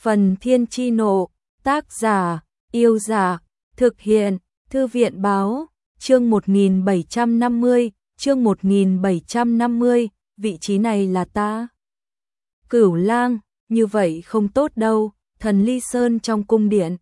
Phần Thiên Chi Nộ, tác giả, Yêu Giả, thực hiện, Thư viện Báo, chương 1750, chương 1750, vị trí này là ta. Cửu Lang, như vậy không tốt đâu, thần Ly Sơn trong cung điện.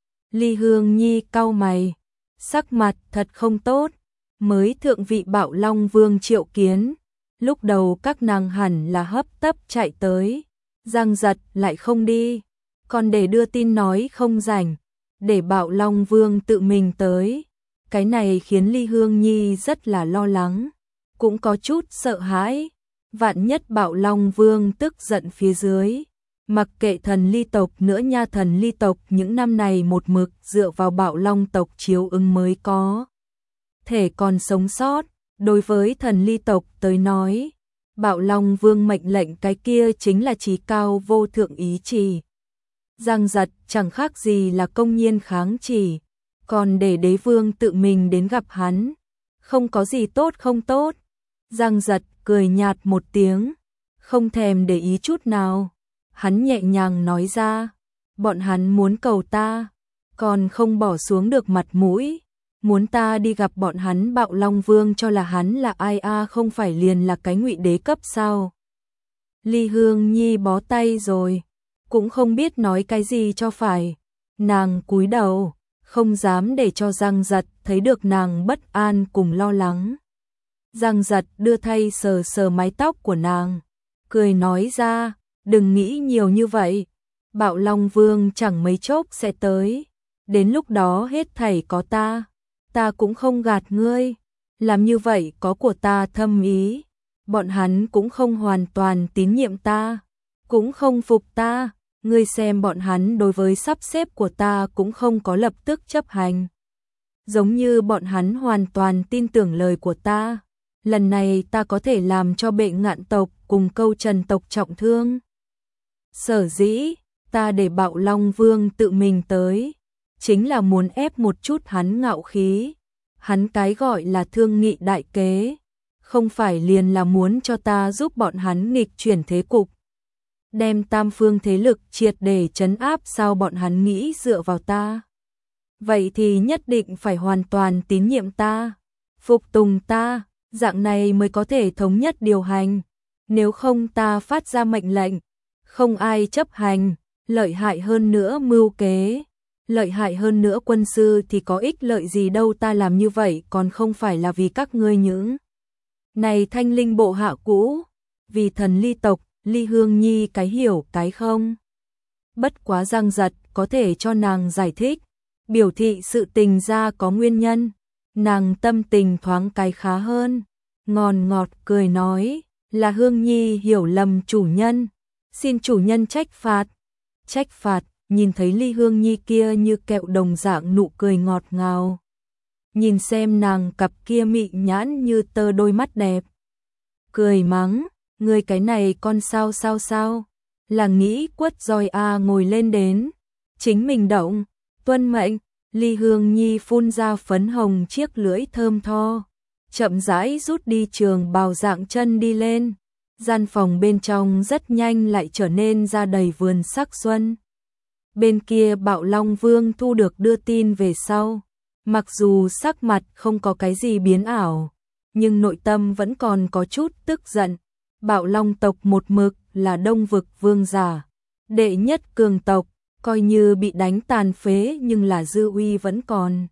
Ly Hương Nhi cau mày, sắc mặt thật không tốt, mới thượng vị Bạo Long Vương triệu kiến, lúc đầu các nàng hẳn là hấp tấp chạy tới, Giang Giật lại không đi, còn để đưa tin nói không rảnh, để Bạo Long Vương tự mình tới. Cái này khiến Ly Hương Nhi rất là lo lắng, cũng có chút sợ hãi, vạn nhất Bạo Long Vương tức giận phía dưới. Mặc kệ thần Ly tộc nữa nha, thần Ly tộc những năm này một mực dựa vào Bạo Long tộc chiếu ứng mới có thể còn sống sót. Đối với thần Ly tộc tới nói, Bạo Long Vương mệnh lệnh cái kia chính là chí cao vô thượng ý chỉ. Giang Giật chẳng khác gì là công nhiên kháng chỉ, còn để đế vương tự mình đến gặp hắn, không có gì tốt không tốt. Giang Giật cười nhạt một tiếng, không thèm để ý chút nào. Hắn nhẹ nhàng nói ra, bọn hắn muốn cầu ta, còn không bỏ xuống được mặt mũi, muốn ta đi gặp bọn hắn. Bạo Long Vương cho là hắn là ai a, không phải liền là cái ngụy đế cấp sao? Ly Hương Nhi bó tay rồi, cũng không biết nói cái gì cho phải. Nàng cúi đầu, không dám để cho Giang Giật thấy được nàng bất an cùng lo lắng. Giang Giật đưa tay sờ sờ mái tóc của nàng, cười nói ra, đừng nghĩ nhiều như vậy, Bạo Long Vương chẳng mấy chốc sẽ tới, đến lúc đó hết thảy có ta cũng không gạt ngươi, làm như vậy có của ta thâm ý, bọn hắn cũng không hoàn toàn tín nhiệm ta, cũng không phục ta, ngươi xem bọn hắn đối với sắp xếp của ta cũng không có lập tức chấp hành. Giống như bọn hắn hoàn toàn tin tưởng lời của ta, lần này ta có thể làm cho Bệ Ngạn tộc cùng Câu Trần tộc trọng thương. Sở dĩ, ta để Bạo Long Vương tự mình tới, chính là muốn ép một chút hắn ngạo khí. Hắn cái gọi là thương nghị đại kế, không phải liền là muốn cho ta giúp bọn hắn nghịch chuyển thế cục, đem tam phương thế lực triệt để trấn áp sao? Bọn hắn nghĩ dựa vào ta, vậy thì nhất định phải hoàn toàn tín nhiệm ta, phục tùng ta, dạng này mới có thể thống nhất điều hành. Nếu không ta phát ra mệnh lệnh, không ai chấp hành, lợi hại hơn nữa mưu kế, lợi hại hơn nữa quân sư thì có ích lợi gì đâu. Ta làm như vậy còn không phải là vì các ngươi những này thanh linh bộ hạ cũ, vì thần Ly tộc. Ly Hương Nhi cái hiểu cái không. Bất quá Giang Giật có thể cho nàng giải thích, biểu thị sự tình ra có nguyên nhân, nàng tâm tình thoáng cái khá hơn, ngon ngọt cười nói, là Hương Nhi hiểu lầm chủ nhân, xin chủ nhân trách phạt. Trách phạt? Nhìn thấy Ly Hương Nhi kia như kẹo đồng dạng nụ cười ngọt ngào, nhìn xem nàng cặp kia mị nhãn như tơ đôi mắt đẹp, cười mắng, ngươi cái này con sao, là nghĩ quất roi a, ngồi lên đến, chính mình động, tuân mệnh. Ly Hương Nhi phun ra phấn hồng chiếc lưỡi thơm tho, chậm rãi rút đi trường bào dạng chân đi lên. Gian phòng bên trong rất nhanh lại trở nên ra đầy vườn sắc xuân. Bên kia Bạo Long Vương thu được đưa tin về sau, mặc dù sắc mặt không có cái gì biến ảo, nhưng nội tâm vẫn còn có chút tức giận. Bạo Long tộc một mực là Đông vực vương giả, đệ nhất cường tộc, coi như bị đánh tàn phế nhưng là dư uy vẫn còn,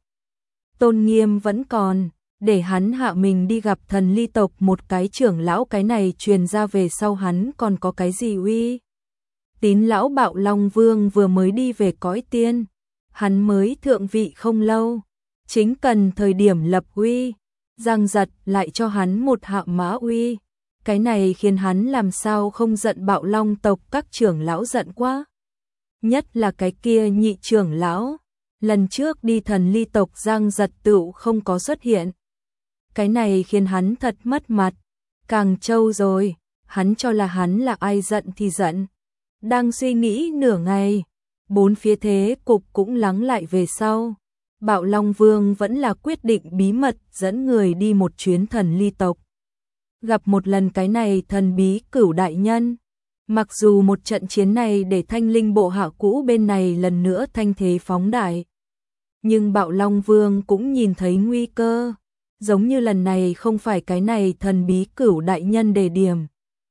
tôn nghiêm vẫn còn, để hắn hạ mình đi gặp thần Ly tộc một cái trưởng lão, cái này truyền ra về sau hắn còn có cái gì uy tín? Lão Bạo Long Vương vừa mới đi về cõi tiên, hắn mới thượng vị không lâu, chính cần thời điểm lập uy, Giang Giật lại cho hắn một hạ mã uy. Cái này khiến hắn làm sao không giận Bạo Long tộc các trưởng lão giận quá. Nhất là cái kia nhị trưởng lão, lần trước đi thần Ly tộc Giang Giật tựu không có xuất hiện. Cái này khiến hắn thật mất mặt, càng trâu rồi, hắn cho là hắn là ai giận thì giận. Đang suy nghĩ nửa ngày, bốn phía thế cục cũng lắng lại về sau. Bạo Long Vương vẫn là quyết định bí mật dẫn người đi một chuyến thần Ly tộc, gặp một lần cái này thần bí Cửu đại nhân. Mặc dù một trận chiến này để Thanh Linh bộ hạ cũ bên này lần nữa thanh thế phóng đại, nhưng Bạo Long Vương cũng nhìn thấy nguy cơ, giống như lần này không phải cái này thần bí Cửu đại nhân đề điểm.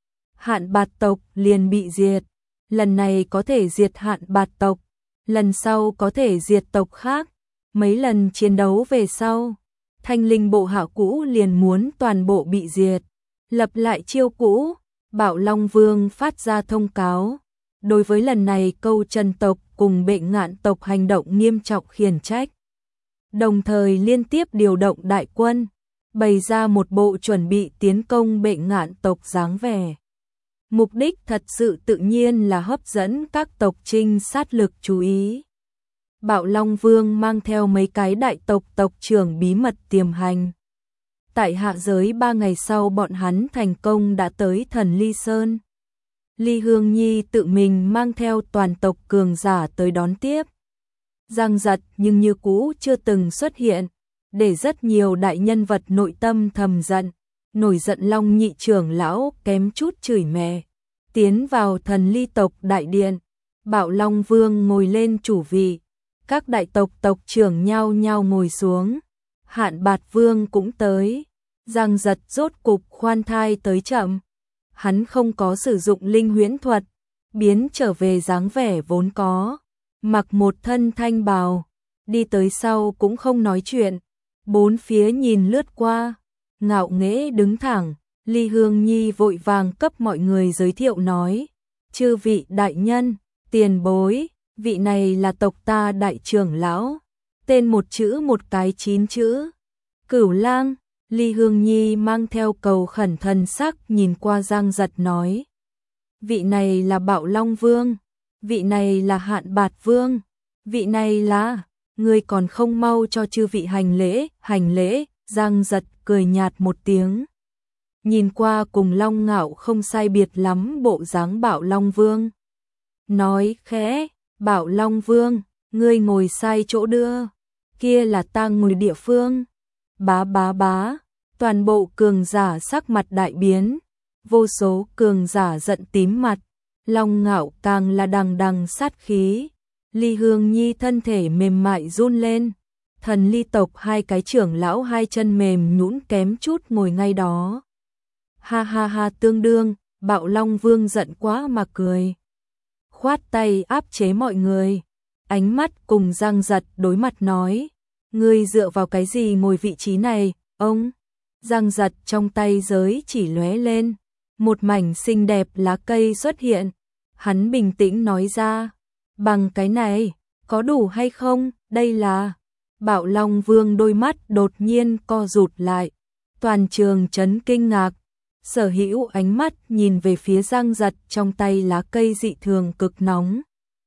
Hạn Bạt tộc liền bị diệt, lần này có thể diệt Hạn Bạt tộc, lần sau có thể diệt tộc khác, mấy lần chiến đấu về sau, Thanh Linh bộ hạ cũ liền muốn toàn bộ bị diệt, lập lại chiêu cũ. Bạo Long Vương phát ra thông cáo, đối với lần này Câu Trần tộc cùng Bệ Ngạn tộc hành động nghiêm trọng khiển trách, đồng thời liên tiếp điều động đại quân, bày ra một bộ chuẩn bị tiến công Bệ Ngạn tộc dáng vẻ. Mục đích thật sự tự nhiên là hấp dẫn các tộc trinh sát lực chú ý. Bạo Long Vương mang theo mấy cái đại tộc tộc trưởng bí mật tiềm hành. Tại hạ giới 3 ngày sau bọn hắn thành công đã tới Thần Ly Sơn. Ly Hương Nhi tự mình mang theo toàn tộc cường giả tới đón tiếp. Giang Giật nhưng như cũ chưa từng xuất hiện, để rất nhiều đại nhân vật nội tâm thầm giận, nổi giận Long nhị trưởng lão kém chút chửi mẹ. Tiến vào Thần Ly tộc đại điện, Bạo Long Vương ngồi lên chủ vị, các đại tộc tộc trưởng nhao nhao ngồi xuống. Hạn Bạt Vương cũng tới. Giang Giật rốt cục khoan thai tới chậm. Hắn không có sử dụng linh huyễn thuật, biến trở về dáng vẻ vốn có, mặc một thân thanh bào, đi tới sau cũng không nói chuyện, bốn phía nhìn lướt qua, ngạo nghễ đứng thẳng. Ly Hương Nhi vội vàng cấp mọi người giới thiệu nói: "Chư vị đại nhân, tiền bối, vị này là tộc ta đại trưởng lão, tên một chữ một cái 9 chữ, Cửu Lang." Ly Hương Nhi mang theo cầu khẩn thần sắc nhìn qua Giang Giật nói: "Vị này là Bạo Long Vương, vị này là Hạn Bạt Vương, vị này là..." "Ngươi còn không mau cho chư vị hành lễ." Giang Giật cười nhạt một tiếng, nhìn qua cùng Long Ngạo không sai biệt lắm bộ dáng Bạo Long Vương, nói khẽ: "Bạo Long Vương, ngươi ngồi sai chỗ đưa, kia là ta ngồi địa phương." Bá bá bá, toàn bộ cường giả sắc mặt đại biến, vô số cường giả giận tím mặt, Long Ngạo càng là đằng đằng sát khí. Ly Hương Nhi thân thể mềm mại run lên, Thần Ly tộc hai cái trưởng lão hai chân mềm nhũn kém chút ngồi ngay đó. Ha ha ha, tương đương, Bạo Long Vương giận quá mà cười, khoát tay áp chế mọi người, ánh mắt cùng Giang Giật đối mặt nói: "Ngươi dựa vào cái gì ngồi vị trí này, ông?" Giang Giật trong tay giới chỉ lóe lên, một mảnh xinh đẹp lá cây xuất hiện, hắn bình tĩnh nói ra: "Bằng cái này, có đủ hay không, đây là..." Bạo Long Vương đôi mắt đột nhiên co rụt lại, toàn trường chấn kinh ngạc, sở hữu ánh mắt nhìn về phía Giang Giật trong tay lá cây dị thường cực nóng.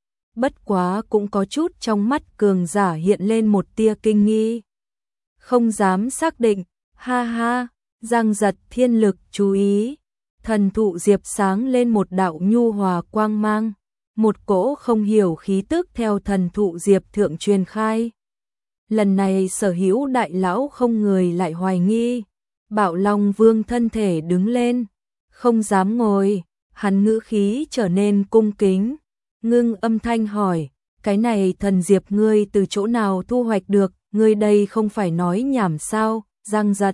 Bất quá cũng có chút trong mắt cường giả hiện lên một tia kinh nghi, không dám xác định. Ha ha, Giang Giật thiên lực chú ý, thần thụ diệp sáng lên một đạo nhu hòa quang mang, một cỗ không hiểu khí tức theo thần thụ diệp thượng truyền khai. Lần này sở hữu đại lão không người lại hoài nghi. Bạo Long Vương thân thể đứng lên, không dám ngồi, hắn ngữ khí trở nên cung kính, ngưng âm thanh hỏi: "Cái này thần diệp ngươi từ chỗ nào thu hoạch được, ngươi đây không phải nói nhảm sao?" Giang Giật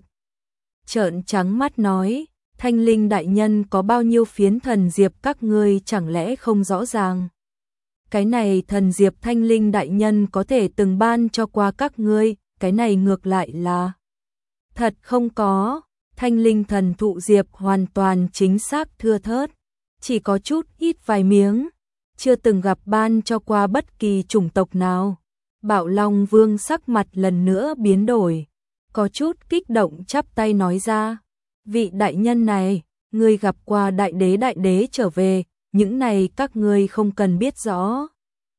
trợn trắng mắt nói: "Thanh Linh đại nhân có bao nhiêu phiến thần diệp các ngươi chẳng lẽ không rõ ràng? Cái này thần diệp Thanh Linh đại nhân có thể từng ban cho qua các ngươi, cái này ngược lại là thật không có. Thanh Linh thần thụ diệp hoàn toàn chính xác thưa thớt, chỉ có chút ít vài miếng, chưa từng gặp ban cho qua bất kỳ chủng tộc nào." Bạo Long Vương sắc mặt lần nữa biến đổi, có chút kích động chắp tay nói ra: "Vị đại nhân này, ngươi gặp qua đại đế trở về, những này các ngươi không cần biết rõ."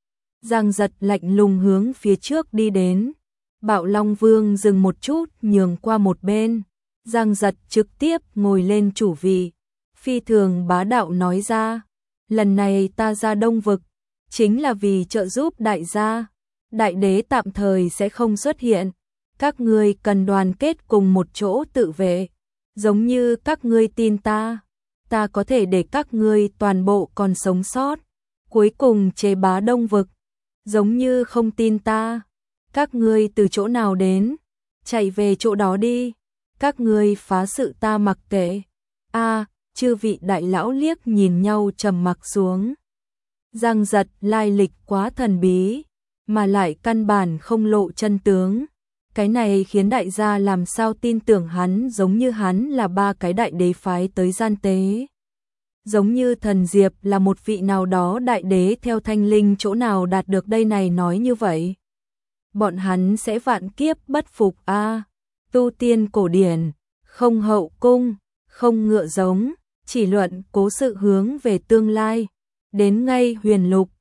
Giang Giật lạnh lùng hướng phía trước đi đến, Bạo Long Vương dừng một chút nhường qua một bên, Giang Giật trực tiếp ngồi lên chủ vị, phi thường bá đạo nói ra: "Lần này ta ra Đông Vực, chính là vì trợ giúp đại gia, đại đế tạm thời sẽ không xuất hiện, các ngươi cần đoàn kết cùng một chỗ tự vệ, giống như các ngươi tin ta, ta có thể để các ngươi toàn bộ còn sống sót. Cuối cùng chế bá Đông Vực, giống như không tin ta. Các ngươi từ chỗ nào đến? Chạy về chỗ đó đi. Các ngươi phá sự ta mặc kệ. Chư vị đại lão liếc nhìn nhau trầm mặc xuống. Giang Giật lai lịch quá thần bí, mà lại căn bản không lộ chân tướng. Cái này khiến đại gia làm sao tin tưởng hắn, giống như hắn là ba cái đại đế phái tới gian tế. Giống như Thần Diệp là một vị nào đó đại đế theo Thanh Linh chỗ nào đạt được đây này nói như vậy. Bọn hắn sẽ vạn kiếp bất phục tu tiên cổ điển, không hậu cung, không ngựa giống, chỉ luận cố sự hướng về tương lai. Đến ngay Huyền Lục,